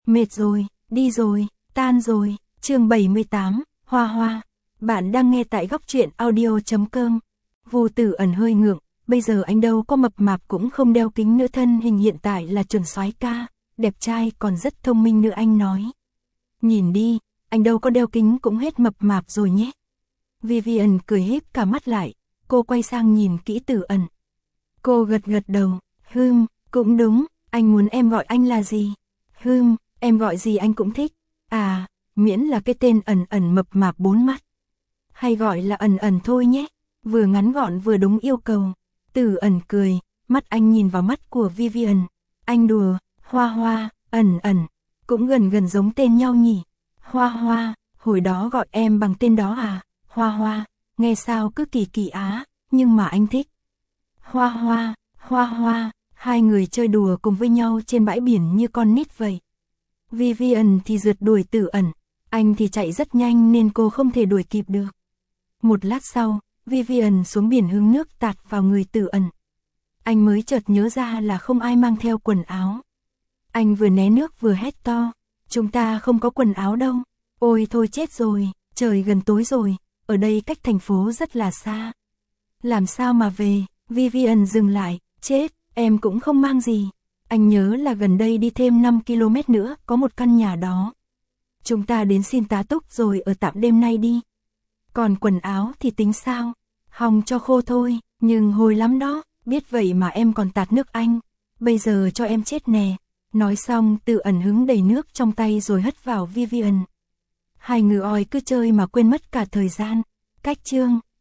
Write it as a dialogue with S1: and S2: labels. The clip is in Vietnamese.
S1: Mệt rồi, đi rồi, tan rồi. Chương 78, Hoa Hoa. Bạn đang nghe tại góc truyện audio.com. Vô Tử Ẩn hơi ngượng, bây giờ anh đâu có mập mạp cũng không đeo kính nữa, thân hình hiện tại là chuẩn soái ca, đẹp trai còn rất thông minh nữa, anh nói. Nhìn đi, anh đâu có đeo kính cũng hết mập mạp rồi nhé. Vivian cười híp cả mắt lại, cô quay sang nhìn kỹ Tử Ẩn. Cô gật gật đầu, cũng đúng, anh muốn em gọi anh là gì? Em gọi gì anh cũng thích. À, miễn là cái tên Ẩn Ẩn mập mạp bốn mắt. Hay gọi là Ẩn Ẩn thôi nhé, vừa ngắn gọn vừa đúng yêu cầu. Tử Ẩn cười, mắt anh nhìn vào mắt của Vivian. Anh đùa, Hoa Hoa, Ẩn Ẩn, cũng gần giống tên nhau nhỉ. Hoa Hoa, hồi đó gọi em bằng tên đó à? Hoa Hoa, nghe sao cứ kỳ kỳ á, nhưng mà anh thích. Hoa Hoa, hai người chơi đùa cùng với nhau trên bãi biển như con nít vậy. Vivian thì rượt đuổi Tử Ẩn, anh thì chạy rất nhanh nên cô không thể đuổi kịp được. Một lát sau, Vivian xuống biển hứng nước tạt vào người Tử Ẩn. Anh mới chợt nhớ ra là không ai mang theo quần áo. Anh vừa né nước vừa hét to, chúng ta không có quần áo đâu. Ôi thôi chết rồi, trời gần tối rồi, ở đây cách thành phố rất là xa. Làm sao mà về? Vivian dừng lại, chết, em cũng không mang gì. Anh nhớ là gần đây đi thêm 5 km nữa có một căn nhà đó. Chúng ta đến xin tá túc rồi ở tạm đêm nay đi. Còn quần áo thì tính sao? Hòng cho khô thôi, nhưng hôi lắm đó, biết vậy mà em còn tạt nước anh. Bây giờ cho em chết nè. Nói xong Tử Ẩn hứng đầy nước trong tay rồi hất vào Vivian. Hai người oi cứ chơi mà quên mất cả thời gian. Cách chương